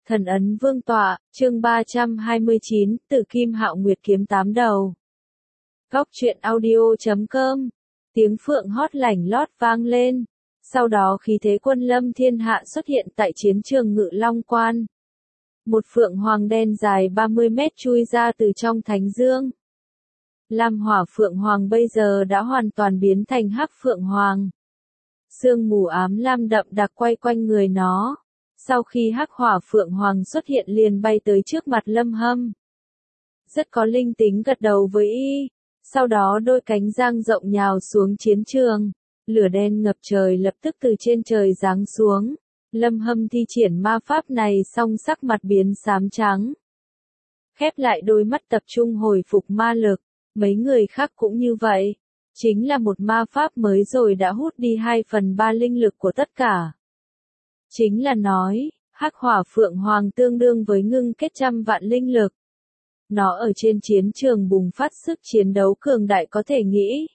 Thần ấn vương tọa, chương 329, Tử Kim Hạo Nguyệt kiếm 8 đầu. Góc truyện audio.com. Tiếng phượng hót lảnh lót vang lên. Sau đó khí thế quân lâm thiên hạ xuất hiện tại chiến trường Ngự Long Quan. Một phượng hoàng đen dài 30 mét chui ra từ trong thánh dương. Lam hỏa phượng hoàng bây giờ đã hoàn toàn biến thành hắc phượng hoàng. Sương mù ám lam đậm đặc quay quanh người nó. Sau khi hắc hỏa phượng hoàng xuất hiện liền bay tới trước mặt Lâm Hâm. Rất có linh tính gật đầu với y. Sau đó đôi cánh dang rộng nhào xuống chiến trường. Lửa đen ngập trời lập tức từ trên trời giáng xuống. Lâm Hâm thi triển ma pháp này xong sắc mặt biến xám trắng. Khép lại đôi mắt tập trung hồi phục ma lực. Mấy người khác cũng như vậy. Chính là một ma pháp mới rồi đã hút đi 2/3 linh lực của tất cả. Chính là nói, hắc hỏa phượng hoàng tương đương với ngưng kết trăm vạn linh lực. Nó ở trên chiến trường bùng phát sức chiến đấu cường đại có thể nghĩ.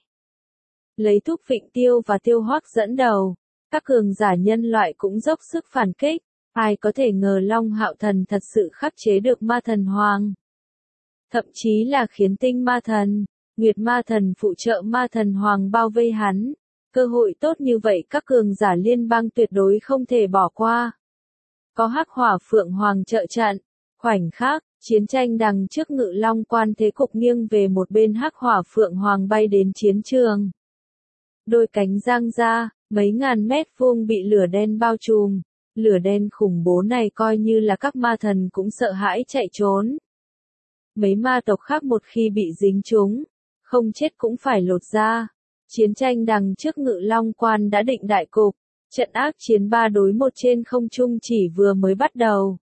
Lấy Thúc Vịnh Tiêu và Tiêu Hoắc dẫn đầu, các cường giả nhân loại cũng dốc sức phản kích. Ai có thể ngờ Long Hạo Thần thật sự khắc chế được ma thần hoàng. Thậm chí là khiến tinh ma thần, Nguyệt ma thần phụ trợ ma thần hoàng bao vây hắn. Cơ hội tốt như vậy các cường giả liên bang tuyệt đối không thể bỏ qua. Có hắc hỏa phượng hoàng trợ trận. Khoảnh khắc, chiến tranh đằng trước Ngự Long Quan thế cục nghiêng về một bên, hắc hỏa phượng hoàng bay đến chiến trường. Đôi cánh giang ra, mấy ngàn mét vuông bị lửa đen bao trùm. Lửa đen khủng bố này coi như là các ma thần cũng sợ hãi chạy trốn. Mấy ma tộc khác một khi bị dính chúng, không chết cũng phải lột da. Chiến tranh đằng trước Ngự Long Quan đã định đại cục, trận ác chiến 3 đối 1 trên không trung chỉ vừa mới bắt đầu.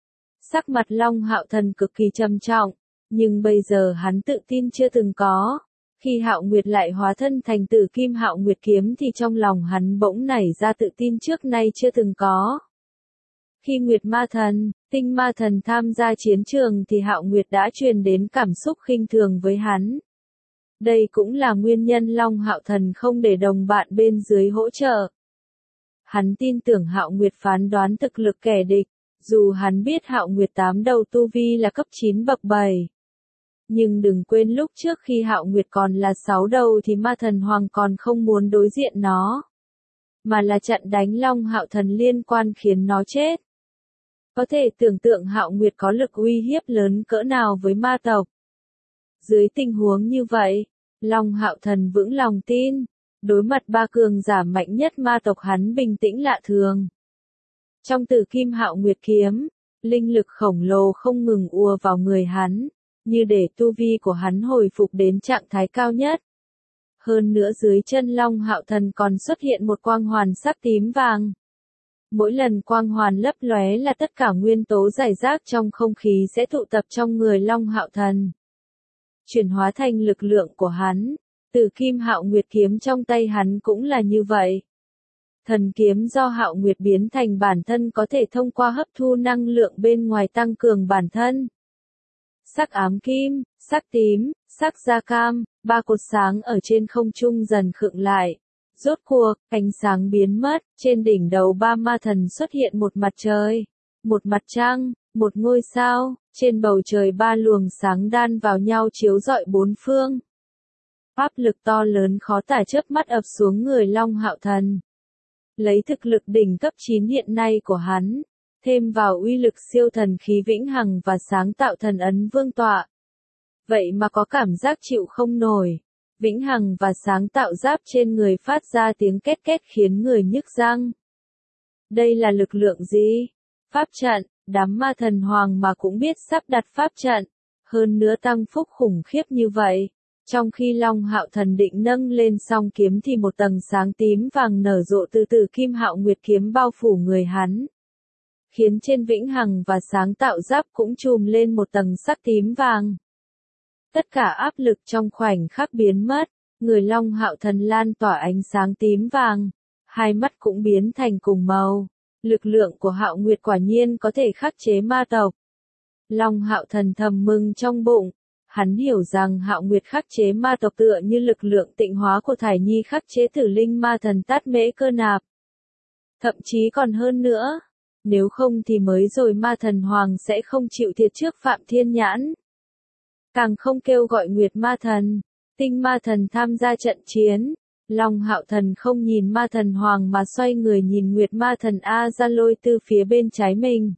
Sắc mặt Long Hạo Thần cực kỳ trầm trọng, nhưng bây giờ hắn tự tin chưa từng có. Khi Hạo Nguyệt lại hóa thân thành Tử Kim Hạo Nguyệt kiếm thì trong lòng hắn bỗng nảy ra tự tin trước nay chưa từng có. Khi Nguyệt ma thần, Tinh ma thần tham gia chiến trường thì Hạo Nguyệt đã truyền đến cảm xúc khinh thường với hắn. Đây cũng là nguyên nhân Long Hạo Thần không để đồng bạn bên dưới hỗ trợ. Hắn tin tưởng Hạo Nguyệt phán đoán thực lực kẻ địch, dù hắn biết Hạo Nguyệt 8 đầu tu vi là cấp 9 bậc 7. Nhưng đừng quên lúc trước khi Hạo Nguyệt còn là 6 đầu thì ma thần hoàng còn không muốn đối diện nó. Mà là trận đánh Long Hạo Thần liên quan khiến nó chết. Có thể tưởng tượng Hạo Nguyệt có lực uy hiếp lớn cỡ nào với ma tộc. Dưới tình huống như vậy, Long Hạo Thần vững lòng tin, đối mặt 3 cường giả mạnh nhất ma tộc hắn bình tĩnh lạ thường. Trong Tử Kim Hạo Nguyệt kiếm, linh lực khổng lồ không ngừng ùa vào người hắn, như để tu vi của hắn hồi phục đến trạng thái cao nhất. Hơn nữa dưới chân Long Hạo Thần còn xuất hiện một quang hoàn sắc tím vàng. Mỗi lần quang hoàn lấp lóe là tất cả nguyên tố rải rác trong không khí sẽ tụ tập trong người Long Hạo Thần. Chuyển hóa thành lực lượng của hắn. Tử Kim Hạo Nguyệt kiếm trong tay hắn cũng là như vậy. Thần kiếm do Hạo Nguyệt biến thành bản thân có thể thông qua hấp thu năng lượng bên ngoài tăng cường bản thân. Sắc ám kim, sắc tím, sắc da cam, 3 cột sáng ở trên không trung dần khựng lại. Rốt cuộc, ánh sáng biến mất, trên đỉnh đầu 3 ma thần xuất hiện một mặt trời, một mặt trăng, một ngôi sao, trên bầu trời 3 luồng sáng đan vào nhau chiếu rọi bốn phương. Áp lực to lớn khó tả chớp mắt ập xuống người Long Hạo Thần. Lấy thực lực đỉnh cấp 9 hiện nay của hắn, thêm vào uy lực siêu thần khí vĩnh hằng và sáng tạo thần ấn vương tọa. Vậy mà có cảm giác chịu không nổi. Vĩnh hằng và sáng tạo giáp trên người phát ra tiếng két két khiến người nhức răng. Đây là lực lượng gì? Pháp trận, đám ma thần hoàng mà cũng biết sắp đặt pháp trận. Hơn nữa tăng phúc khủng khiếp như vậy. Trong khi Long Hạo Thần định nâng lên song kiếm thì một tầng sáng tím vàng nở rộ từ Tử Kim Hạo Nguyệt kiếm bao phủ người hắn. Khiến trên vĩnh hằng và sáng tạo giáp cũng trùm lên một tầng sắc tím vàng. Tất cả áp lực trong khoảnh khắc biến mất, người Long Hạo Thần lan tỏa ánh sáng tím vàng, hai mắt cũng biến thành cùng màu. Lực lượng của Hạo Nguyệt quả nhiên có thể khắc chế ma tộc. Long Hạo Thần thầm mừng trong bụng, hắn hiểu rằng Hạo Nguyệt khắc chế ma tộc tựa như lực lượng tịnh hóa của Thải Nhi khắc chế Tử Linh ma thần Tát Mễ Cơ Nạp. Thậm chí còn hơn nữa, nếu không thì mới rồi ma thần hoàng sẽ không chịu thiệt trước Phạm Thiên Nhãn. Càng không kêu gọi Nguyệt ma thần, Tinh ma thần tham gia trận chiến. Long Hạo Thần không nhìn ma thần hoàng mà xoay người nhìn Nguyệt ma thần A Gia Lôi Tư phía bên trái mình.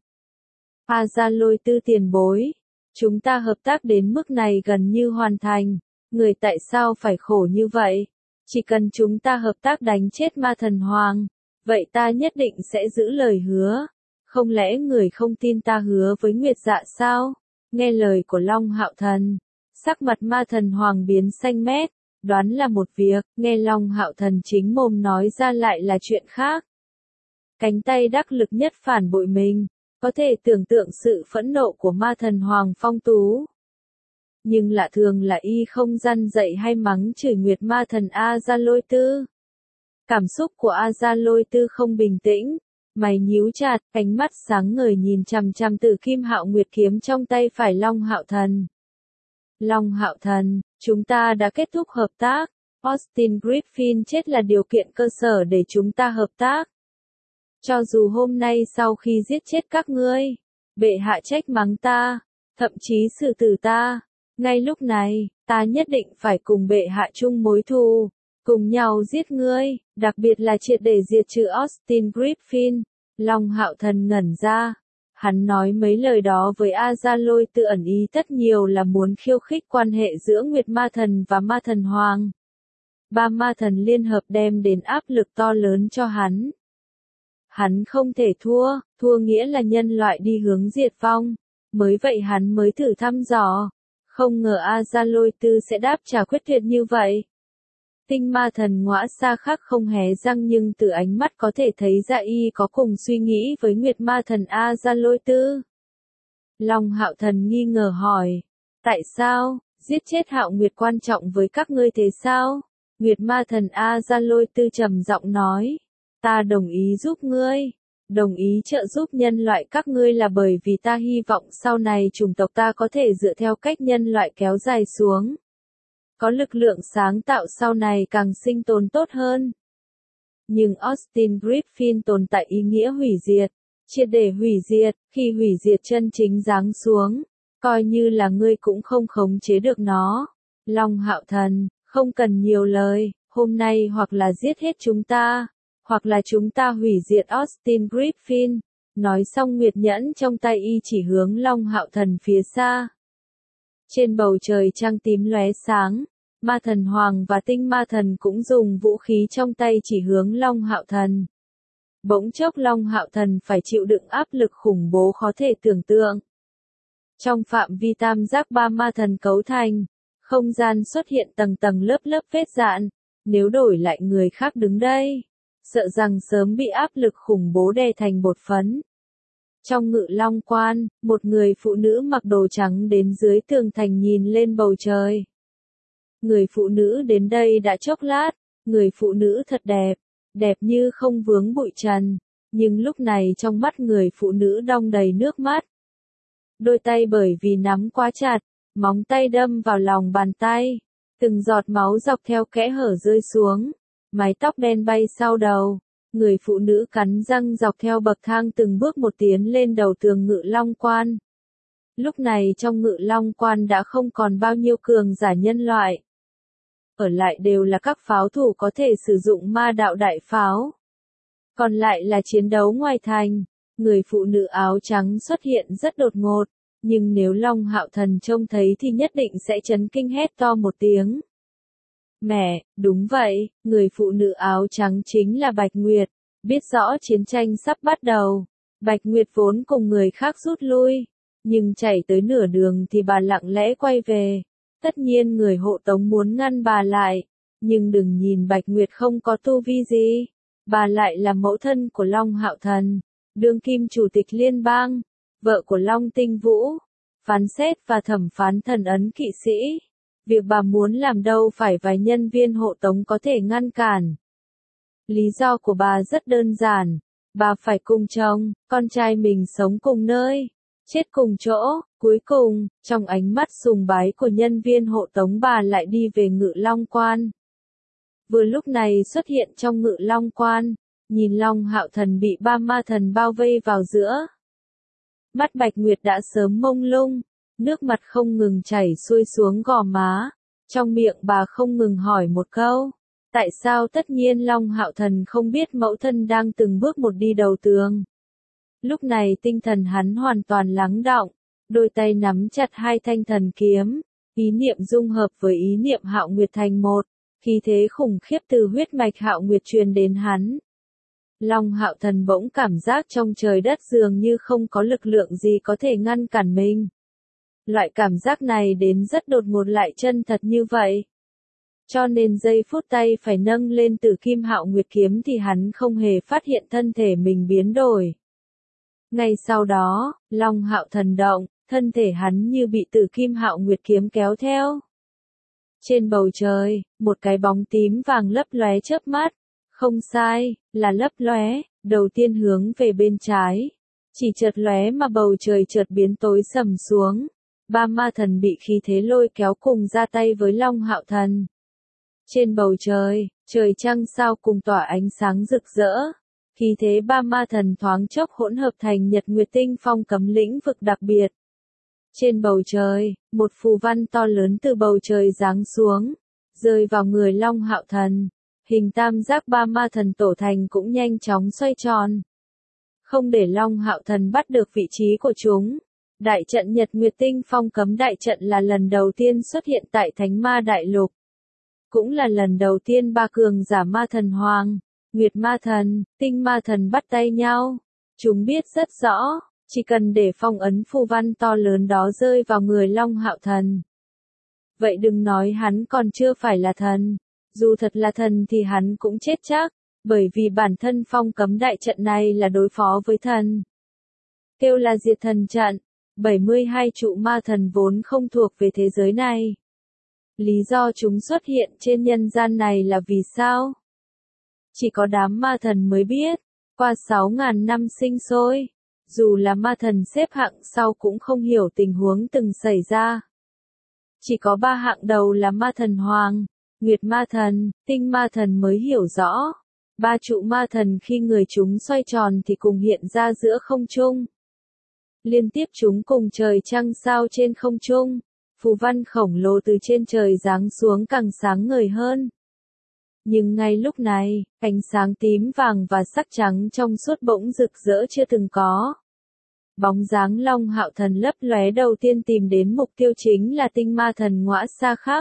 A Gia Lôi Tư tiền bối, chúng ta hợp tác đến mức này gần như hoàn thành, người tại sao phải khổ như vậy? Chỉ cần chúng ta hợp tác đánh chết ma thần hoàng, vậy ta nhất định sẽ giữ lời hứa. Không lẽ người không tin ta hứa với Nguyệt Dạ sao? Nghe lời của Long Hạo Thần, sắc mặt ma thần hoàng biến xanh mét, đoán là một việc, nghe Long Hạo Thần chính mồm nói ra lại là chuyện khác. Cánh tay đắc lực nhất phản bội mình, có thể tưởng tượng sự phẫn nộ của ma thần hoàng Phong Tú. Nhưng lạ thường là y không răn dậy hay mắng chửi Nguyệt ma thần A Gia Lôi Tư. Cảm xúc của A Gia Lôi Tư không bình tĩnh, mày nhíu chặt, ánh mắt sáng ngời nhìn chằm chằm Tử Kim Hạo Nguyệt kiếm trong tay phải Long Hạo Thần. Long Hạo Thần, chúng ta đã kết thúc hợp tác, Austin Griffin chết là điều kiện cơ sở để chúng ta hợp tác. Cho dù hôm nay sau khi giết chết các ngươi, bệ hạ trách mắng ta, thậm chí xử tử ta, ngay lúc này, ta nhất định phải cùng bệ hạ chung mối thù, cùng nhau giết ngươi, đặc biệt là triệt để diệt trừ Austin Griffin. Long Hạo Thần ngẩn ra. Hắn nói mấy lời đó với A Gia Lôi Tư ẩn ý tất nhiều là muốn khiêu khích quan hệ giữa Nguyệt ma thần và ma thần hoàng. Ba ma thần liên hợp đem đến áp lực to lớn cho hắn. Hắn không thể thua, thua nghĩa là nhân loại đi hướng diệt vong. Mới vậy hắn mới thử thăm dò. Không ngờ A Gia Lôi Tư sẽ đáp trả quyết tuyệt như vậy. Tinh ma thần Ngõa Xa Khắc không hé răng nhưng từ ánh mắt có thể thấy ra y có cùng suy nghĩ với Nguyệt ma thần A Gia Lôi Tư. Long Hạo Thần nghi ngờ hỏi, tại sao, giết chết Hạo Nguyệt quan trọng với các ngươi thế sao? Nguyệt ma thần A Gia Lôi Tư trầm giọng nói, ta đồng ý giúp ngươi, đồng ý trợ giúp nhân loại các ngươi là bởi vì ta hy vọng sau này chủng tộc ta có thể dựa theo cách nhân loại kéo dài xuống. Có lực lượng sáng tạo sau này càng sinh tồn tốt hơn. Nhưng Austin Griffin tồn tại ý nghĩa hủy diệt, triệt để hủy diệt, khi hủy diệt chân chính giáng xuống, coi như là ngươi cũng không khống chế được nó. Long Hạo Thần, không cần nhiều lời, hôm nay hoặc là giết hết chúng ta, hoặc là chúng ta hủy diệt Austin Griffin. Nói xong Nguyệt nhẫn trong tay y chỉ hướng Long Hạo Thần phía xa. Trên bầu trời trăng tím lóe sáng, ma thần hoàng và tinh ma thần cũng dùng vũ khí trong tay chỉ hướng Long Hạo Thần. Bỗng chốc Long Hạo Thần phải chịu đựng áp lực khủng bố khó thể tưởng tượng. Trong phạm vi tam giác ba ma thần cấu thành, không gian xuất hiện tầng tầng lớp lớp vết dạn, nếu đổi lại người khác đứng đây, sợ rằng sớm bị áp lực khủng bố đè thành bột phấn. Trong Ngự Long Quan, một người phụ nữ mặc đồ trắng đến dưới tường thành nhìn lên bầu trời. Người phụ nữ đến đây đã chốc lát, người phụ nữ thật đẹp, đẹp như không vướng bụi trần, nhưng lúc này trong mắt người phụ nữ đong đầy nước mắt. Đôi tay bởi vì nắm quá chặt, móng tay đâm vào lòng bàn tay, từng giọt máu dọc theo kẽ hở rơi xuống, mái tóc đen bay sau đầu. Người phụ nữ cắn răng dọc theo bậc thang từng bước một tiến lên đầu tường Ngự Long Quan. Lúc này trong Ngự Long Quan đã không còn bao nhiêu cường giả nhân loại. Ở lại đều là các pháo thủ có thể sử dụng ma đạo đại pháo. Còn lại là chiến đấu ngoài thành. Người phụ nữ áo trắng xuất hiện rất đột ngột, nhưng nếu Long Hạo Thần trông thấy thì nhất định sẽ chấn kinh hét to một tiếng. Mẹ, đúng vậy, người phụ nữ áo trắng chính là Bạch Nguyệt, biết rõ chiến tranh sắp bắt đầu. Bạch Nguyệt vốn cùng người khác rút lui, nhưng chạy tới nửa đường thì bà lặng lẽ quay về. Tất nhiên người hộ tống muốn ngăn bà lại, nhưng đừng nhìn Bạch Nguyệt không có tu vi gì, bà lại là mẫu thân của Long Hạo Thần, đương kim chủ tịch liên bang, vợ của Long Tinh Vũ, phán xét và thẩm phán thần ấn kỵ sĩ. Việc bà muốn làm đâu phải vài nhân viên hộ tống có thể ngăn cản. Lý do của bà rất đơn giản, bà phải cùng chồng, con trai mình sống cùng nơi, chết cùng chỗ. Cuối cùng, trong ánh mắt sùng bái của nhân viên hộ tống bà lại đi về Ngự Long Quan. Vừa lúc này xuất hiện trong Ngự Long Quan, nhìn Long Hạo Thần bị ba ma thần bao vây vào giữa. Mắt Bạch Nguyệt đã sớm mông lung, nước mặt không ngừng chảy xuôi xuống gò má, trong miệng bà không ngừng hỏi một câu. Tại sao tất nhiên Long Hạo Thần không biết mẫu thân đang từng bước một đi đầu tường. Lúc này tinh thần hắn hoàn toàn lắng đọng, đôi tay nắm chặt hai thanh thần kiếm, ý niệm dung hợp với ý niệm Hạo Nguyệt thành một, khí thế khủng khiếp từ huyết mạch Hạo Nguyệt truyền đến hắn. Long Hạo Thần bỗng cảm giác trong trời đất dường như không có lực lượng gì có thể ngăn cản mình. Loại cảm giác này đến rất đột ngột lại chân thật như vậy. Cho nên giây phút tay phải nâng lên Tử Kim Hạo Nguyệt kiếm thì hắn không hề phát hiện thân thể mình biến đổi. Ngay sau đó, Long Hạo Thần động, thân thể hắn như bị Tử Kim Hạo Nguyệt kiếm kéo theo. Trên bầu trời, một cái bóng tím vàng lấp lóe chớp mắt. Không sai, là lấp lóe, đầu tiên hướng về bên trái. Chỉ chợt lóe mà bầu trời chợt biến tối sầm xuống. Ba ma thần bị khí thế lôi kéo cùng ra tay với Long Hạo Thần. Trên bầu trời, trời trăng sao cùng tỏa ánh sáng rực rỡ. Khí thế ba ma thần thoáng chốc hỗn hợp thành Nhật Nguyệt Tinh Phong cấm lĩnh vực đặc biệt. Trên bầu trời, một phù văn to lớn từ bầu trời giáng xuống, rơi vào người Long Hạo Thần. Hình tam giác ba ma thần tổ thành cũng nhanh chóng xoay tròn. Không để Long Hạo Thần bắt được vị trí của chúng. Đại trận Nhật Nguyệt Tinh Phong cấm đại trận là lần đầu tiên xuất hiện tại Thánh Ma Đại Lục. Cũng là lần đầu tiên ba cường giả ma thần Hoàng, Nguyệt Ma Thần, Tinh Ma Thần bắt tay nhau. Chúng biết rất rõ, chỉ cần để phong ấn phù văn to lớn đó rơi vào người Long Hạo Thần. Vậy đừng nói hắn còn chưa phải là thần. Dù thật là thần thì hắn cũng chết chắc, bởi vì bản thân phong cấm đại trận này là đối phó với thần. Kêu là diệt thần trận, 72 trụ ma thần vốn không thuộc về thế giới này. Lý do chúng xuất hiện trên nhân gian này là vì sao? Chỉ có đám ma thần mới biết, qua 6.000 năm sinh sôi, dù là ma thần xếp hạng sau cũng không hiểu tình huống từng xảy ra. Chỉ có 3 hạng đầu là ma thần Hoàng, Nguyệt Ma Thần, Tinh Ma Thần mới hiểu rõ. 3 trụ ma thần khi người chúng xoay tròn thì cùng hiện ra giữa không trung. Liên tiếp chúng cùng trời trăng sao trên không trung, phù văn khổng lồ từ trên trời giáng xuống càng sáng ngời hơn. Nhưng ngay lúc này, ánh sáng tím vàng và sắc trắng trong suốt bỗng rực rỡ chưa từng có. Bóng dáng Long Hạo Thần lấp lóe đầu tiên tìm đến mục tiêu chính là Tinh Ma Thần Ngõa Xa Khắc.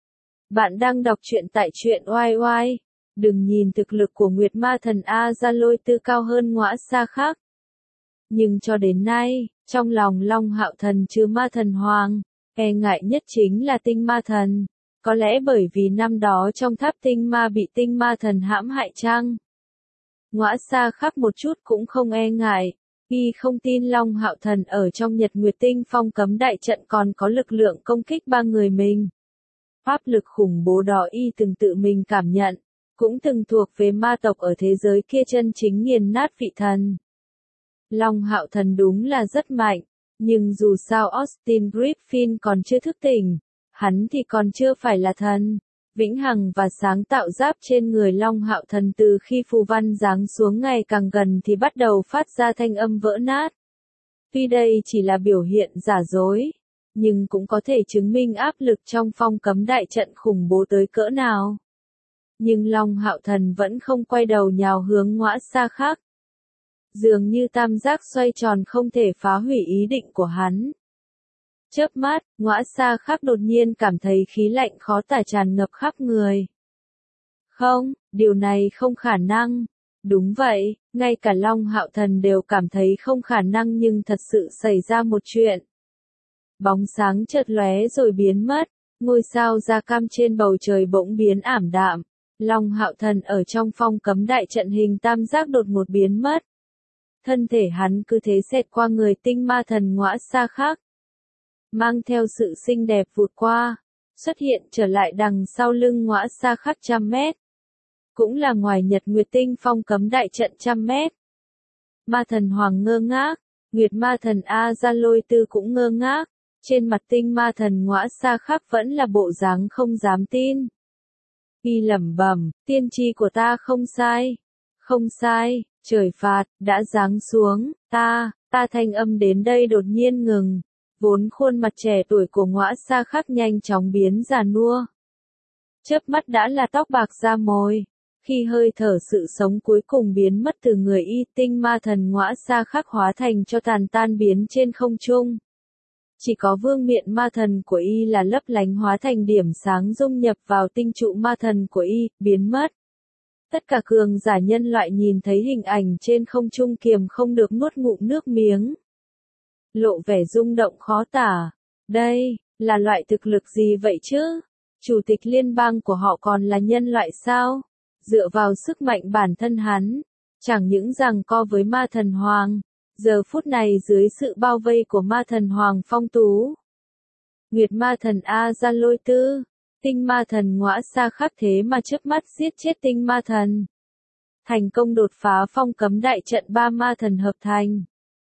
Bạn đang đọc truyện tại truyện oai oai. Đừng nhìn thực lực của Nguyệt Ma Thần A Gia Lôi Tư cao hơn Ngõa Xa Khắc. Nhưng cho đến nay, trong lòng Long Hạo Thần chứa Ma Thần Hoàng, e ngại nhất chính là Tinh Ma Thần. Có lẽ bởi vì năm đó trong tháp Tinh Ma bị Tinh Ma Thần hãm hại chăng? Ngõa Xa Khắc một chút cũng không e ngại. Y không tin Long Hạo Thần ở trong Nhật Nguyệt Tinh Phong cấm đại trận còn có lực lượng công kích ba người mình. Áp lực khủng bố đó y từng tự mình cảm nhận, cũng từng thuộc về ma tộc ở thế giới kia chân chính nghiền nát vị thần. Long Hạo Thần đúng là rất mạnh, nhưng dù sao Austin Griffin còn chưa thức tỉnh, hắn thì còn chưa phải là thần. Vĩnh hằng và sáng tạo giáp trên người Long Hạo Thần từ khi phù văn giáng xuống ngày càng gần thì bắt đầu phát ra thanh âm vỡ nát. Tuy đây chỉ là biểu hiện giả dối, nhưng cũng có thể chứng minh áp lực trong phong cấm đại trận khủng bố tới cỡ nào. Nhưng Long Hạo Thần vẫn không quay đầu nhào hướng Ngõa Xa Khắc. Dường như tam giác xoay tròn không thể phá hủy ý định của hắn. Chớp mắt, Ngõa Xa Khắc đột nhiên cảm thấy khí lạnh khó tả tràn ngập khắp người. Không, điều này không khả năng. Đúng vậy, ngay cả Long Hạo Thần đều cảm thấy không khả năng nhưng thật sự xảy ra một chuyện. Bóng sáng chợt lóe rồi biến mất, ngôi sao da cam trên bầu trời bỗng biến ảm đạm. Long Hạo Thần ở trong phong cấm đại trận hình tam giác đột ngột biến mất. Thân thể hắn cứ thế xẹt qua người Tinh Ma Thần Ngõa Xa Khắc. Mang theo sự xinh đẹp vụt qua, xuất hiện trở lại đằng sau lưng Ngõa Xa Khắc 100 mét. Cũng là ngoài Nhật Nguyệt Tinh Phong cấm đại trận 100 mét. Ma Thần Hoàng ngơ ngác, Nguyệt Ma Thần A Gia Lôi Tư cũng ngơ ngác, trên mặt Tinh Ma Thần Ngõa Xa Khắc vẫn là bộ dáng không dám tin. Y lẩm bẩm, tiên tri của ta không sai. Không sai, trời phạt, đã giáng xuống, ta thanh âm đến đây đột nhiên ngừng. Vốn khuôn mặt trẻ tuổi của Ngõa Xa Khắc nhanh chóng biến già nua. Chớp mắt đã là tóc bạc da mồi. Khi hơi thở sự sống cuối cùng biến mất từ người y, tinh ma thần Ngõa Xa Khắc hóa thành cho tàn tan biến trên không trung. Chỉ có vương miện ma thần của y là lấp lánh hóa thành điểm sáng dung nhập vào tinh trụ ma thần của y, biến mất. Tất cả cường giả nhân loại nhìn thấy hình ảnh trên không trung kiềm không được nuốt ngụm nước miếng. Lộ vẻ rung động khó tả. Đây, là loại thực lực gì vậy chứ? Chủ tịch liên bang của họ còn là nhân loại sao? Dựa vào sức mạnh bản thân hắn, chẳng những giằng co với ma thần hoàng, giờ phút này dưới sự bao vây của ma thần hoàng Phong Tú. Nguyệt ma thần A Gia Lôi Tư, tinh ma thần Ngõa Xa Khắc thế mà chớp mắt giết chết tinh ma thần. Thành công đột phá phong cấm đại trận ba ma thần hợp thành.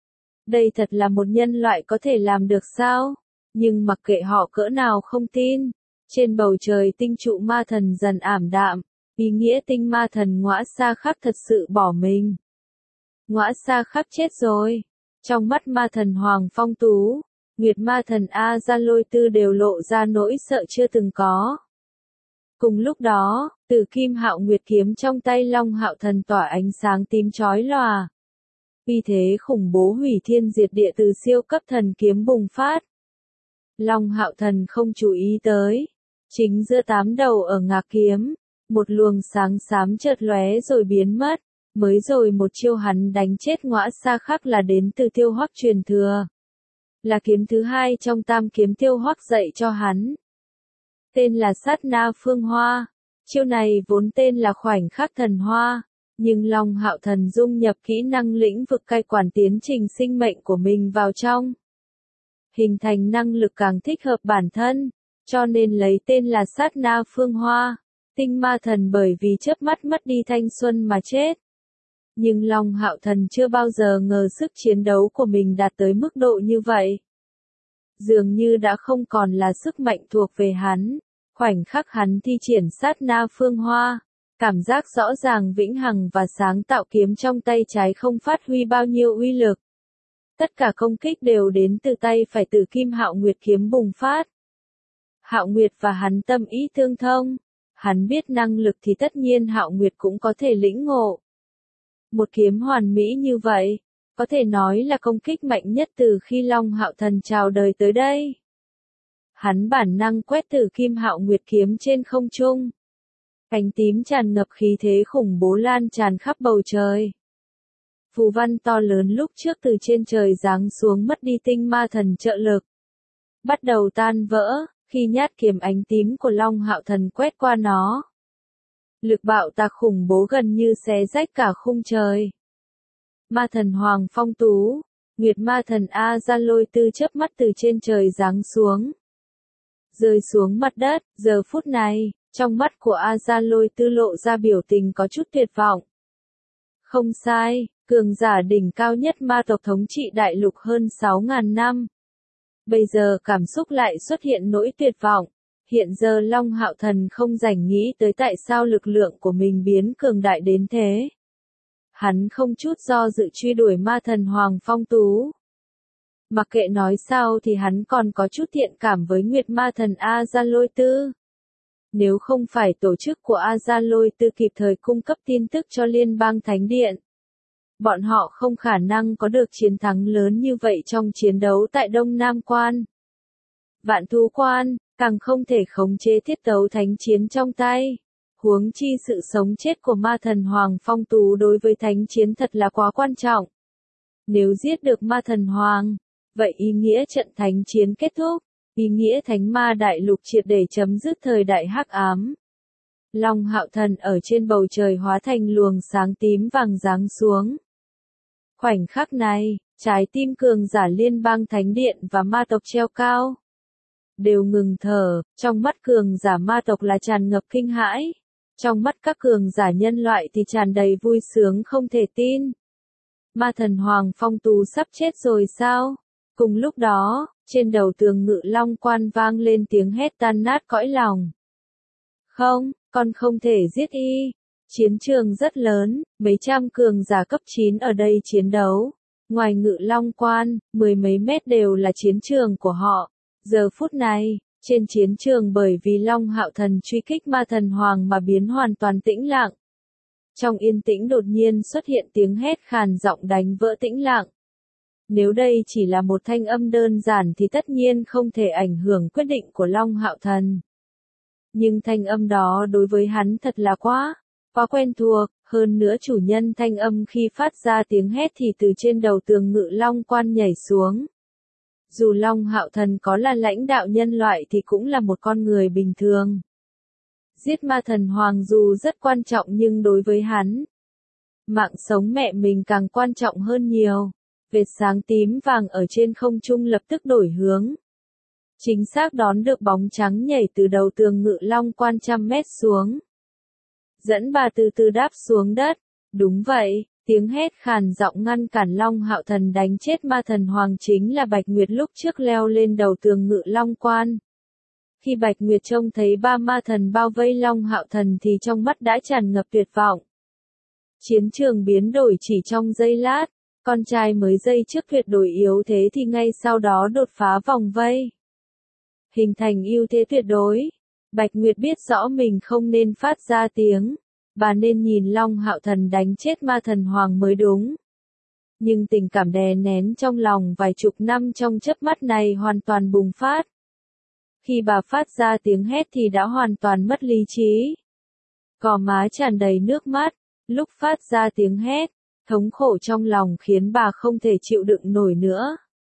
Đây thật là một nhân loại có thể làm được sao? Nhưng mặc kệ họ cỡ nào không tin, trên bầu trời tinh trụ ma thần dần ảm đạm, ý nghĩa tinh ma thần Ngõa Xa Khắc thật sự bỏ mình. Ngõa Xa Khắc chết rồi. Trong mắt ma thần Hoàng Phong Tú, Nguyệt ma thần A Gia Lôi Tư đều lộ ra nỗi sợ chưa từng có. Cùng lúc đó, Tử Kim Hạo Nguyệt kiếm trong tay Long Hạo Thần tỏa ánh sáng tím chói lòa. Uy thế khủng bố hủy thiên diệt địa từ siêu cấp thần kiếm bùng phát. Long Hạo Thần không chú ý tới, chính giữa tám đầu ở ngạc kiếm, một luồng sáng xám chợt lóe rồi biến mất. Mới rồi một chiêu hắn đánh chết Ngõa Xa Khắc là đến từ Tiêu Hoắc truyền thừa. Là kiếm thứ hai trong tam kiếm Tiêu Hoắc dạy cho hắn. Tên là Sát Na Phương Hoa. Chiêu này vốn tên là Khoảnh Khắc Thần Hoa. Nhưng Long Hạo Thần dung nhập kỹ năng lĩnh vực cai quản tiến trình sinh mệnh của mình vào trong. Hình thành năng lực càng thích hợp bản thân. Cho nên lấy tên là Sát Na Phương Hoa. Tinh ma thần bởi vì chớp mắt mất đi thanh xuân mà chết. Nhưng Long Hạo Thần chưa bao giờ ngờ sức chiến đấu của mình đạt tới mức độ như vậy. Dường như đã không còn là sức mạnh thuộc về hắn. Khoảnh khắc hắn thi triển Sát Na Phương Hoa, cảm giác rõ ràng vĩnh hằng và sáng tạo kiếm trong tay trái không phát huy bao nhiêu uy lực. Tất cả công kích đều đến từ tay phải Tử Kim Hạo Nguyệt kiếm bùng phát. Hạo Nguyệt và hắn tâm ý tương thông. Hắn biết năng lực thì tất nhiên Hạo Nguyệt cũng có thể lĩnh ngộ. Một kiếm hoàn mỹ như vậy, có thể nói là công kích mạnh nhất từ khi Long Hạo Thần chào đời tới đây. Hắn bản năng quét Tử Kim Hạo Nguyệt kiếm trên không trung. Cánh tím tràn ngập khí thế khủng bố lan tràn khắp bầu trời. Phù văn to lớn lúc trước từ trên trời giáng xuống mất đi tinh ma thần trợ lực. Bắt đầu tan vỡ, khi nhát kiếm ánh tím của Long Hạo Thần quét qua nó. Lực bạo tạc khủng bố gần như xé rách cả khung trời. Ma thần Hoàng Phong Tú, Nguyệt ma thần A Gia Lôi Tư chớp mắt từ trên trời giáng xuống. Rơi xuống mặt đất, giờ phút này, trong mắt của A Gia Lôi Tư lộ ra biểu tình có chút tuyệt vọng. Không sai, cường giả đỉnh cao nhất ma tộc thống trị đại lục hơn 6.000 năm. Bây giờ cảm xúc lại xuất hiện nỗi tuyệt vọng. Hiện giờ Long Hạo Thần không rảnh nghĩ tới tại sao lực lượng của mình biến cường đại đến thế. Hắn không chút do dự truy đuổi ma thần Hoàng Phong Tú. Mặc kệ nói sao thì hắn còn có chút thiện cảm với Nguyệt ma thần A Gia Lôi Tư. Nếu không phải tổ chức của A Gia Lôi Tư kịp thời cung cấp tin tức cho Liên bang Thánh Điện, bọn họ không khả năng có được chiến thắng lớn như vậy trong chiến đấu tại Đông Nam Quan. Vạn Thú Quan, càng không thể khống chế tiết tấu thánh chiến trong tay. Huống chi sự sống chết của ma thần Hoàng Phong Tú đối với thánh chiến thật là quá quan trọng. Nếu giết được ma thần Hoàng, vậy ý nghĩa trận thánh chiến kết thúc, ý nghĩa thánh ma đại lục triệt để chấm dứt thời đại hắc ám. Long Hạo Thần ở trên bầu trời hóa thành luồng sáng tím vàng giáng xuống. Khoảnh khắc này, trái tim cường giả Liên bang Thánh Điện và ma tộc treo cao đều ngừng thở, trong mắt cường giả ma tộc là tràn ngập kinh hãi, trong mắt các cường giả nhân loại thì tràn đầy vui sướng không thể tin. Ma thần Hoàng Phong Tú sắp chết rồi sao? Cùng lúc đó, trên đầu tường Ngự Long Quan vang lên tiếng hét tan nát cõi lòng. Không, con không thể giết y. Chiến trường rất lớn, mấy trăm cường giả cấp 9 ở đây chiến đấu. Ngoài Ngự Long Quan, mười mấy mét đều là chiến trường của họ. Giờ phút này, trên chiến trường bởi vì Long Hạo Thần truy kích ma thần hoàng mà biến hoàn toàn tĩnh lặng. Trong yên tĩnh đột nhiên xuất hiện tiếng hét khàn giọng đánh vỡ tĩnh lặng. Nếu đây chỉ là một thanh âm đơn giản thì tất nhiên không thể ảnh hưởng quyết định của Long Hạo Thần. Nhưng thanh âm đó đối với hắn thật là quá quen thuộc, hơn nữa chủ nhân thanh âm khi phát ra tiếng hét thì từ trên đầu tường Ngự Long Quan nhảy xuống. Dù Long Hạo Thần có là lãnh đạo nhân loại thì cũng là một con người bình thường. Giết ma thần hoàng dù rất quan trọng nhưng đối với hắn, mạng sống mẹ mình càng quan trọng hơn nhiều. Vệt sáng tím vàng ở trên không trung lập tức đổi hướng. Chính xác đón được bóng trắng nhảy từ đầu tường Ngự Long Quan 100 mét xuống. Dẫn bà từ từ đáp xuống đất. Đúng vậy, tiếng hét khàn giọng ngăn cản Long Hạo Thần đánh chết ma thần hoàng chính là Bạch Nguyệt lúc trước leo lên đầu tường Ngự Long Quan. Khi Bạch Nguyệt trông thấy ba ma thần bao vây Long Hạo Thần thì trong mắt đã tràn ngập tuyệt vọng. Chiến trường biến đổi chỉ trong giây lát, con trai mới giây trước tuyệt đối yếu thế thì ngay sau đó đột phá vòng vây. Hình thành ưu thế tuyệt đối. Bạch Nguyệt biết rõ mình không nên phát ra tiếng, bà nên nhìn Long Hạo Thần đánh chết ma thần hoàng mới đúng. Nhưng tình cảm đè nén trong lòng vài chục năm trong chớp mắt này hoàn toàn bùng phát. Khi bà phát ra tiếng hét thì đã hoàn toàn mất lý trí. Gò má tràn đầy nước mắt, lúc phát ra tiếng hét, thống khổ trong lòng khiến bà không thể chịu đựng nổi nữa.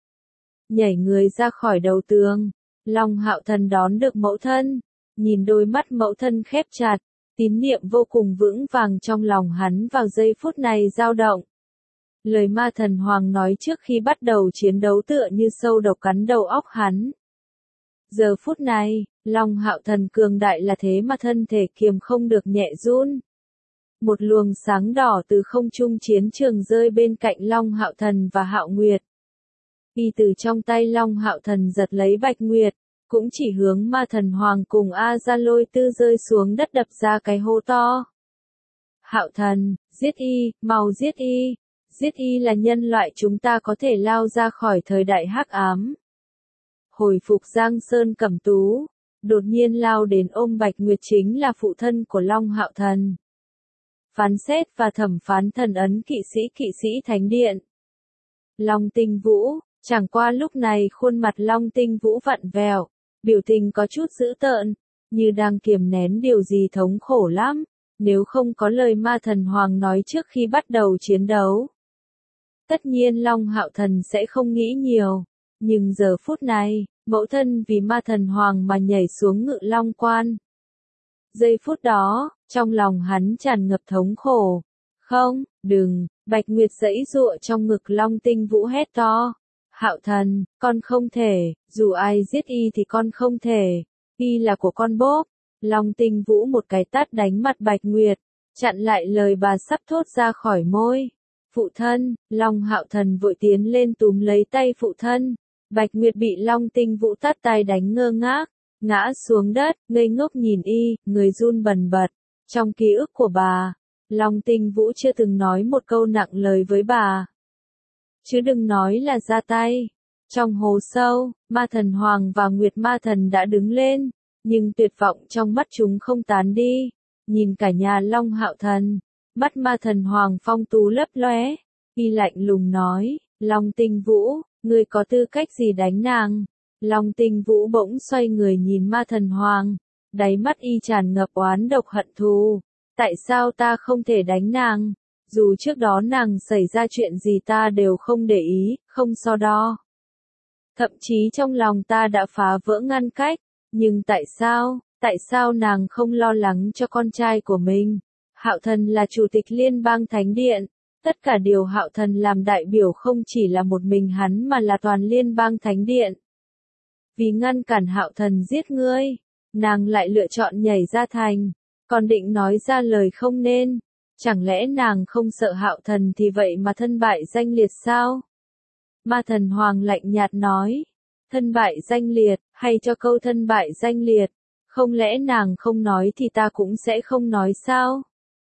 Nhảy người ra khỏi đầu tường, Long Hạo Thần đón được mẫu thân, nhìn đôi mắt mẫu thân khép chặt, tín niệm vô cùng vững vàng trong lòng hắn vào giây phút này dao động. Lời ma thần hoàng nói trước khi bắt đầu chiến đấu tựa như sâu độc cắn đầu óc hắn. Giờ phút này, Long Hạo Thần cường đại là thế mà thân thể kiềm không được nhẹ run. Một luồng sáng đỏ từ không trung chiến trường rơi bên cạnh Long Hạo Thần và Hạo Nguyệt. Y từ trong tay Long Hạo Thần giật lấy Bạch Nguyệt, cũng chỉ hướng ma thần hoàng cùng A Gia Lôi Tư rơi xuống đất đập ra cái hố to. Hạo Thần, giết y, mau giết y. Giết y là nhân loại chúng ta có thể lao ra khỏi thời đại hắc ám. Hồi phục Giang Sơn Cẩm Tú, đột nhiên lao đến ôm Bạch Nguyệt chính là phụ thân của Long Hạo Thần. Phán xét và thẩm phán thần ấn kỵ sĩ Thánh Điện. Long Tinh Vũ, chẳng qua lúc này khuôn mặt Long Tinh Vũ vặn vẹo, biểu tình có chút dữ tợn, như đang kiềm nén điều gì thống khổ lắm, nếu không có lời ma thần hoàng nói trước khi bắt đầu chiến đấu. Tất nhiên Long Hạo Thần sẽ không nghĩ nhiều, nhưng giờ phút này, mẫu thân vì ma thần hoàng mà nhảy xuống Ngự Long Quan. Giây phút đó, trong lòng hắn tràn ngập thống khổ. Không, đừng, Bạch Nguyệt giãy giụa trong ngực Long Tinh Vũ hét to. Hạo Thần, con không thể, dù ai giết y thì con không thể, y là của con bốp. Long Tinh Vũ một cái tát đánh mặt Bạch Nguyệt, chặn lại lời bà sắp thốt ra khỏi môi. Phụ thân, Long Hạo Thần vội tiến lên túm lấy tay phụ thân. Bạch Nguyệt bị Long Tinh Vũ tát tay đánh ngơ ngác, ngã xuống đất, ngây ngốc nhìn y, người run bần bật. Trong ký ức của bà, Long Tinh Vũ chưa từng nói một câu nặng lời với bà. Chứ đừng nói là ra tay. Trong hố sâu, ma thần hoàng và Nguyệt ma thần đã đứng lên, nhưng tuyệt vọng trong mắt chúng không tán đi. Nhìn cả nhà Long Hạo Thần, mắt ma thần hoàng phong tú lấp lóe, y lạnh lùng nói, Long Tinh Vũ, ngươi có tư cách gì đánh nàng? Long Tinh Vũ bỗng xoay người nhìn ma thần hoàng, đáy mắt y tràn ngập oán độc hận thù. Tại sao ta không thể đánh nàng? Dù trước đó nàng xảy ra chuyện gì ta đều không để ý, không so đo. Thậm chí trong lòng ta đã phá vỡ ngăn cách, nhưng tại sao nàng không lo lắng cho con trai của mình? Hạo Thần là chủ tịch Liên bang Thánh Điện, tất cả điều Hạo Thần làm đại biểu không chỉ là một mình hắn mà là toàn Liên bang Thánh Điện. Vì ngăn cản Hạo Thần giết ngươi, nàng lại lựa chọn nhảy ra thành, còn định nói ra lời không nên. Chẳng lẽ nàng không sợ Hạo Thần thì vậy mà thân bại danh liệt sao? Ma thần hoàng lạnh nhạt nói, thân bại danh liệt, hay cho câu thân bại danh liệt, không lẽ nàng không nói thì ta cũng sẽ không nói sao?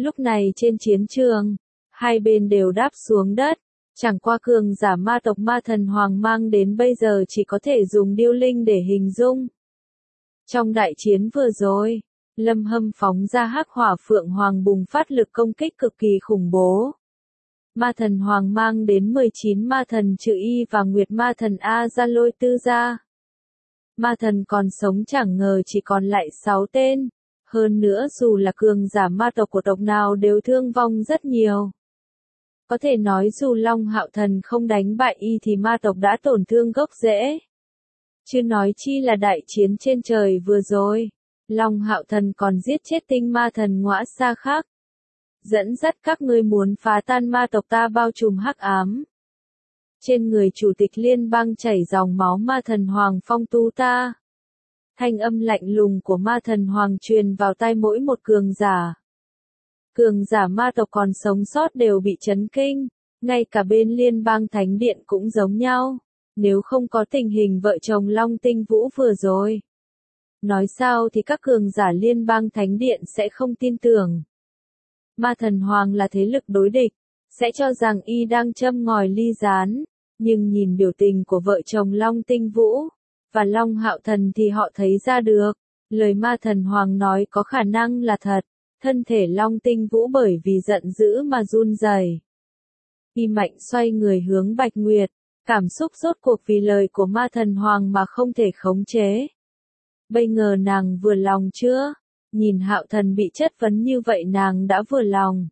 Lúc này trên chiến trường, hai bên đều đáp xuống đất, chẳng qua cường giả ma tộc ma thần hoàng mang đến bây giờ chỉ có thể dùng điêu linh để hình dung. Trong đại chiến vừa rồi, Lâm Hâm phóng ra hắc hỏa phượng hoàng bùng phát lực công kích cực kỳ khủng bố. Ma thần hoàng mang đến 19 ma thần trừ y và nguyệt ma thần A ra lôi tư ra. Ma thần còn sống chẳng ngờ chỉ còn lại 6 tên. Hơn nữa dù là cường giả ma tộc của tộc nào đều thương vong rất nhiều. Có thể nói dù Long Hạo Thần không đánh bại y thì ma tộc đã tổn thương gốc rễ. Chứ nói chi là đại chiến trên trời vừa rồi. Long Hạo Thần còn giết chết tinh ma thần Ngõa Sa Khắc. Dẫn dắt các ngươi muốn phá tan ma tộc ta bao trùm hắc ám. Trên người chủ tịch liên bang chảy dòng máu ma thần Hoàng Phong Tu ta. Thanh âm lạnh lùng của ma thần Hoàng truyền vào tai mỗi một cường giả. Cường giả ma tộc còn sống sót đều bị chấn kinh, ngay cả bên liên bang thánh điện cũng giống nhau, nếu không có tình hình vợ chồng Long Tinh Vũ vừa rồi. Nói sao thì các cường giả liên bang thánh điện sẽ không tin tưởng. Ma thần Hoàng là thế lực đối địch, sẽ cho rằng y đang châm ngòi ly gián, nhưng nhìn biểu tình của vợ chồng Long Tinh Vũ và Long Hạo Thần thì họ thấy ra được, lời ma thần Hoàng nói có khả năng là thật. Thân thể Long Tinh Vũ bởi vì giận dữ mà run rẩy. Y mạnh xoay người hướng Bạch Nguyệt, cảm xúc rốt cuộc vì lời của ma thần Hoàng mà không thể khống chế. Bây giờ nàng vừa lòng chưa? Nhìn Hạo Thần bị chất vấn như vậy nàng đã vừa lòng.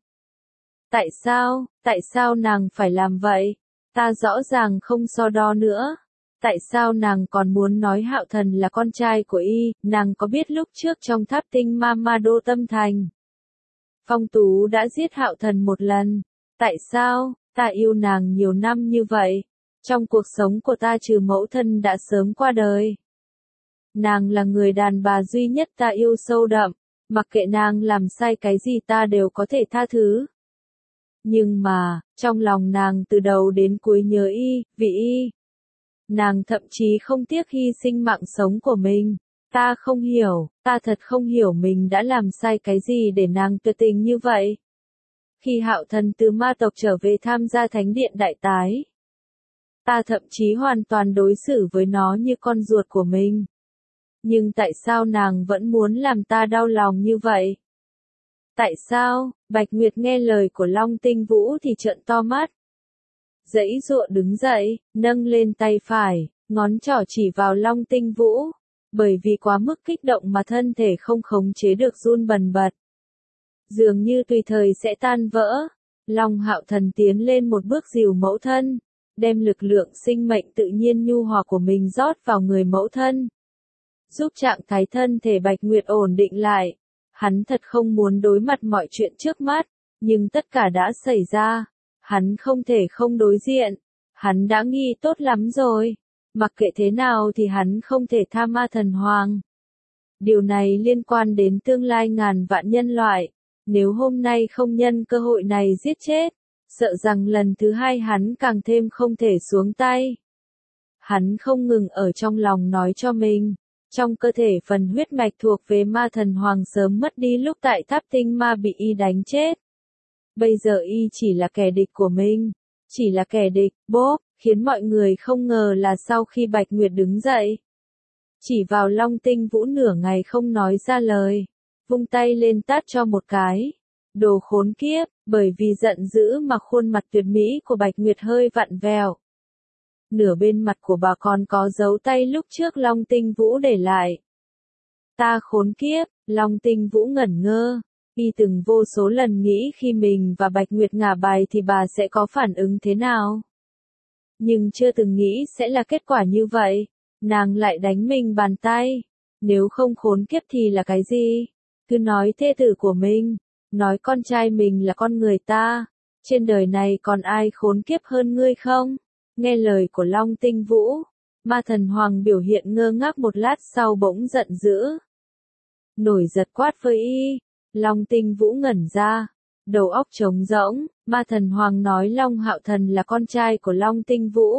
Tại sao nàng phải làm vậy? Ta rõ ràng không so đo nữa. Tại sao nàng còn muốn nói Hạo Thần là con trai của y? Nàng có biết lúc trước trong tháp tinh ma đô tâm thành, Phong Tú đã giết Hạo Thần một lần. Tại sao? Ta yêu nàng nhiều năm như vậy. Trong cuộc sống của ta trừ mẫu thân đã sớm qua đời. Nàng là người đàn bà duy nhất ta yêu sâu đậm. Mặc kệ nàng làm sai cái gì ta đều có thể tha thứ. Nhưng mà, trong lòng nàng từ đầu đến cuối nhớ y, vì y. Nàng thậm chí không tiếc hy sinh mạng sống của mình. Ta không hiểu, ta thật không hiểu mình đã làm sai cái gì để nàng tuyệt tình như vậy. Khi Hạo Thần từ ma tộc trở về tham gia thánh điện đại tái, ta thậm chí hoàn toàn đối xử với nó như con ruột của mình. Nhưng tại sao nàng vẫn muốn làm ta đau lòng như vậy? Tại sao? Bạch Nguyệt nghe lời của Long Tinh Vũ thì trợn to mắt. Giãy giụa đứng dậy, nâng lên tay phải, ngón trỏ chỉ vào Long Tinh Vũ. Bởi vì quá mức kích động mà thân thể không khống chế được run bần bật. Dường như tùy thời sẽ tan vỡ. Long Hạo Thần tiến lên một bước dìu mẫu thân, đem lực lượng sinh mệnh tự nhiên nhu hòa của mình rót vào người mẫu thân. Giúp trạng thái thân thể Bạch Nguyệt ổn định lại. Hắn thật không muốn đối mặt mọi chuyện trước mắt, nhưng tất cả đã xảy ra. Hắn không thể không đối diện. Hắn đã nghĩ tốt lắm rồi. Mặc kệ thế nào thì hắn không thể tha ma thần Hoàng. Điều này liên quan đến tương lai ngàn vạn nhân loại. Nếu hôm nay không nhân cơ hội này giết chết, sợ rằng lần thứ hai hắn càng thêm không thể xuống tay. Hắn không ngừng ở trong lòng nói cho mình. Trong cơ thể phần huyết mạch thuộc về ma thần Hoàng sớm mất đi lúc tại tháp tinh ma bị y đánh chết. Bây giờ y chỉ là kẻ địch của mình. Chỉ là kẻ địch, bốp, khiến mọi người không ngờ là sau khi Bạch Nguyệt đứng dậy. Chỉ vào Long Tinh Vũ nửa ngày không nói ra lời. Vung tay lên tát cho một cái. Đồ khốn kiếp, bởi vì giận dữ mà khuôn mặt tuyệt mỹ của Bạch Nguyệt hơi vặn vẹo. Nửa bên mặt của bà còn có dấu tay lúc trước Long Tinh Vũ để lại. Ta khốn kiếp, Long Tinh Vũ ngẩn ngơ. Y từng vô số lần nghĩ khi mình và Bạch Nguyệt ngả bài thì bà sẽ có phản ứng thế nào. Nhưng chưa từng nghĩ sẽ là kết quả như vậy. Nàng lại đánh mình bàn tay. Nếu không khốn kiếp thì là cái gì? Cứ nói thê tử của mình. Nói con trai mình là con người ta. Trên đời này còn ai khốn kiếp hơn ngươi không? Nghe lời của Long Tinh Vũ. Ma thần Hoàng biểu hiện ngơ ngác một lát sau bỗng giận dữ. Nổi giật quát với y. Long Tinh Vũ ngẩn ra. Đầu óc trống rỗng. Ma thần Hoàng nói Long Hạo Thần là con trai của Long Tinh Vũ.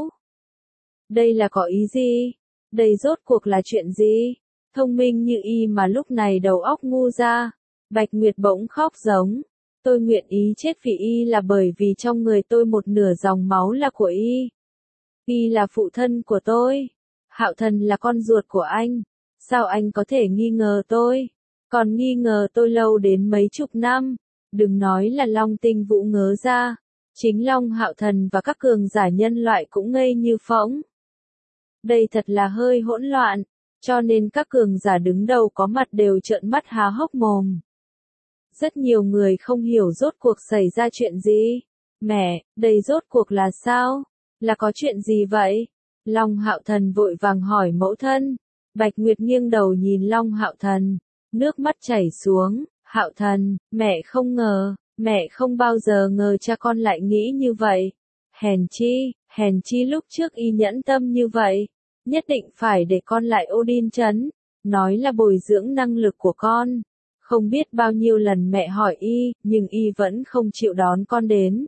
Đây là có ý gì? Đây rốt cuộc là chuyện gì? Thông minh như y mà lúc này đầu óc ngu ra. Bạch Nguyệt bỗng khóc giống. Tôi nguyện ý chết vì y là bởi vì trong người tôi một nửa dòng máu là của y. Y là phụ thân của tôi. Hạo Thần là con ruột của anh. Sao anh có thể nghi ngờ tôi? Còn nghi ngờ tôi lâu đến mấy chục năm. Đừng nói là Long Tinh Vũ ngớ ra. Chính Long Hạo Thần và các cường giả nhân loại cũng ngây như phỗng. Đây thật là hơi hỗn loạn. Cho nên các cường giả đứng đầu có mặt đều trợn mắt há hốc mồm. Rất nhiều người không hiểu rốt cuộc xảy ra chuyện gì. Mẹ, đây rốt cuộc là sao? Là có chuyện gì vậy? Long Hạo Thần vội vàng hỏi mẫu thân. Bạch Nguyệt nghiêng đầu nhìn Long Hạo Thần. Nước mắt chảy xuống. Hạo Thần, mẹ không ngờ. Mẹ không bao giờ ngờ cha con lại nghĩ như vậy. Hèn chi lúc trước y nhẫn tâm như vậy. Nhất định phải để con lại Odin trấn. Nói là bồi dưỡng năng lực của con. Không biết bao nhiêu lần mẹ hỏi y, nhưng y vẫn không chịu đón con đến.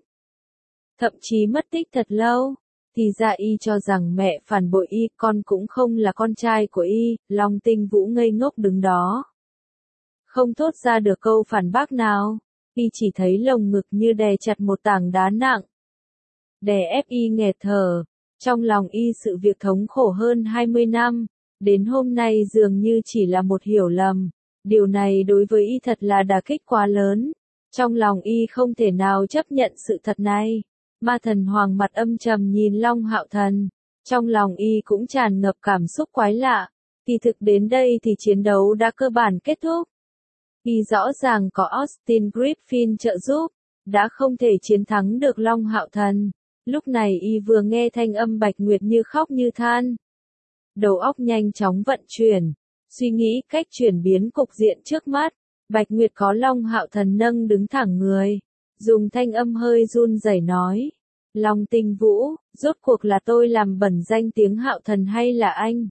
Thậm chí mất tích thật lâu. Thì ra y cho rằng mẹ phản bội y, con cũng không là con trai của y. Long Tinh Vũ ngây ngốc đứng đó. Không thốt ra được câu phản bác nào. Y chỉ thấy lồng ngực như đè chặt một tảng đá nặng. Đè ép y nghẹt thở. Trong lòng y sự việc thống khổ hơn 20 năm. Đến hôm nay dường như chỉ là một hiểu lầm. Điều này đối với y thật là đả kích quá lớn. Trong lòng y không thể nào chấp nhận sự thật này. Ma Thần Hoàng mặt âm trầm nhìn Long Hạo Thần. Trong lòng y cũng tràn ngập cảm xúc quái lạ. Kỳ thực đến đây thì chiến đấu đã cơ bản kết thúc. Y rõ ràng có Austin Griffin trợ giúp. Đã không thể chiến thắng được Long Hạo Thần. Lúc này y vừa nghe thanh âm Bạch Nguyệt như khóc như than. Đầu óc nhanh chóng vận chuyển. Suy nghĩ cách chuyển biến cục diện trước mắt. Bạch Nguyệt có Long Hạo Thần nâng đứng thẳng người. Dùng thanh âm hơi run rẩy nói. Long Tinh Vũ, rốt cuộc là tôi làm bẩn danh tiếng Hạo Thần hay là anh?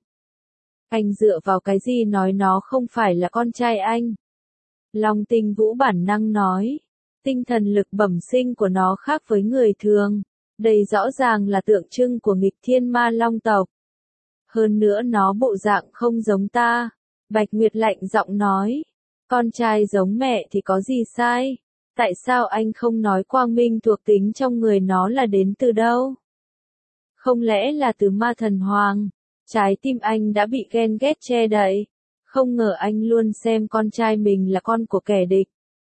Anh dựa vào cái gì nói nó không phải là con trai anh? Long Tinh Vũ bản năng nói. Tinh thần lực bẩm sinh của nó khác với người thường. Đây rõ ràng là tượng trưng của nghịch thiên ma long tộc. Hơn nữa nó bộ dạng không giống ta. Bạch Nguyệt lạnh giọng nói. Con trai giống mẹ thì có gì sai? Tại sao anh không nói quang minh thuộc tính trong người nó là đến từ đâu? Không lẽ là từ Ma Thần Hoàng? Trái tim anh đã bị ghen ghét che đậy. Không ngờ anh luôn xem con trai mình là con của kẻ địch.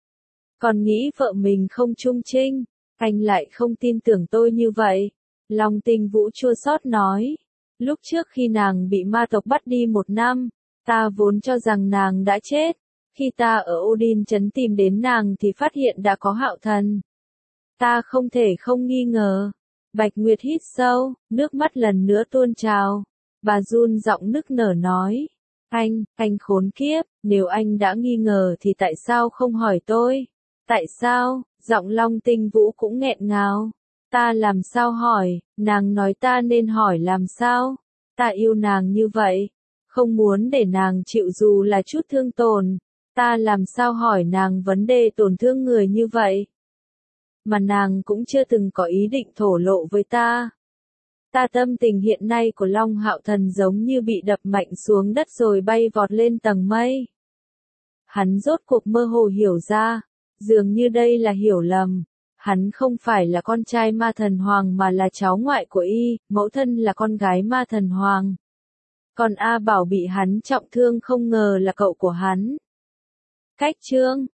Còn nghĩ vợ mình không trung trinh. Anh lại không tin tưởng tôi như vậy. Long Tinh Vũ chua xót nói. Lúc trước khi nàng bị ma tộc bắt đi 1 năm, ta vốn cho rằng nàng đã chết. Khi ta ở Odin trấn tìm đến nàng thì phát hiện đã có Hạo Thần. Ta không thể không nghi ngờ. Bạch Nguyệt hít sâu, nước mắt lần nữa tuôn trào. Bà run giọng nức nở nói. Anh khốn kiếp, nếu anh đã nghi ngờ thì tại sao không hỏi tôi? Tại sao? Giọng Long Tinh Vũ cũng nghẹn ngào. Ta làm sao hỏi, nàng nói ta nên hỏi làm sao? Ta yêu nàng như vậy, không muốn để nàng chịu dù là chút thương tổn. Ta làm sao hỏi nàng vấn đề tổn thương người như vậy? Mà nàng cũng chưa từng có ý định thổ lộ với ta. Ta tâm tình hiện nay của Long Hạo Thần giống như bị đập mạnh xuống đất rồi bay vọt lên tầng mây. Hắn rốt cuộc mơ hồ hiểu ra, dường như đây là hiểu lầm. Hắn không phải là con trai Ma Thần Hoàng mà là cháu ngoại của y, mẫu thân là con gái Ma Thần Hoàng. Còn A Bảo bị hắn trọng thương không ngờ là cậu của hắn. Cách chương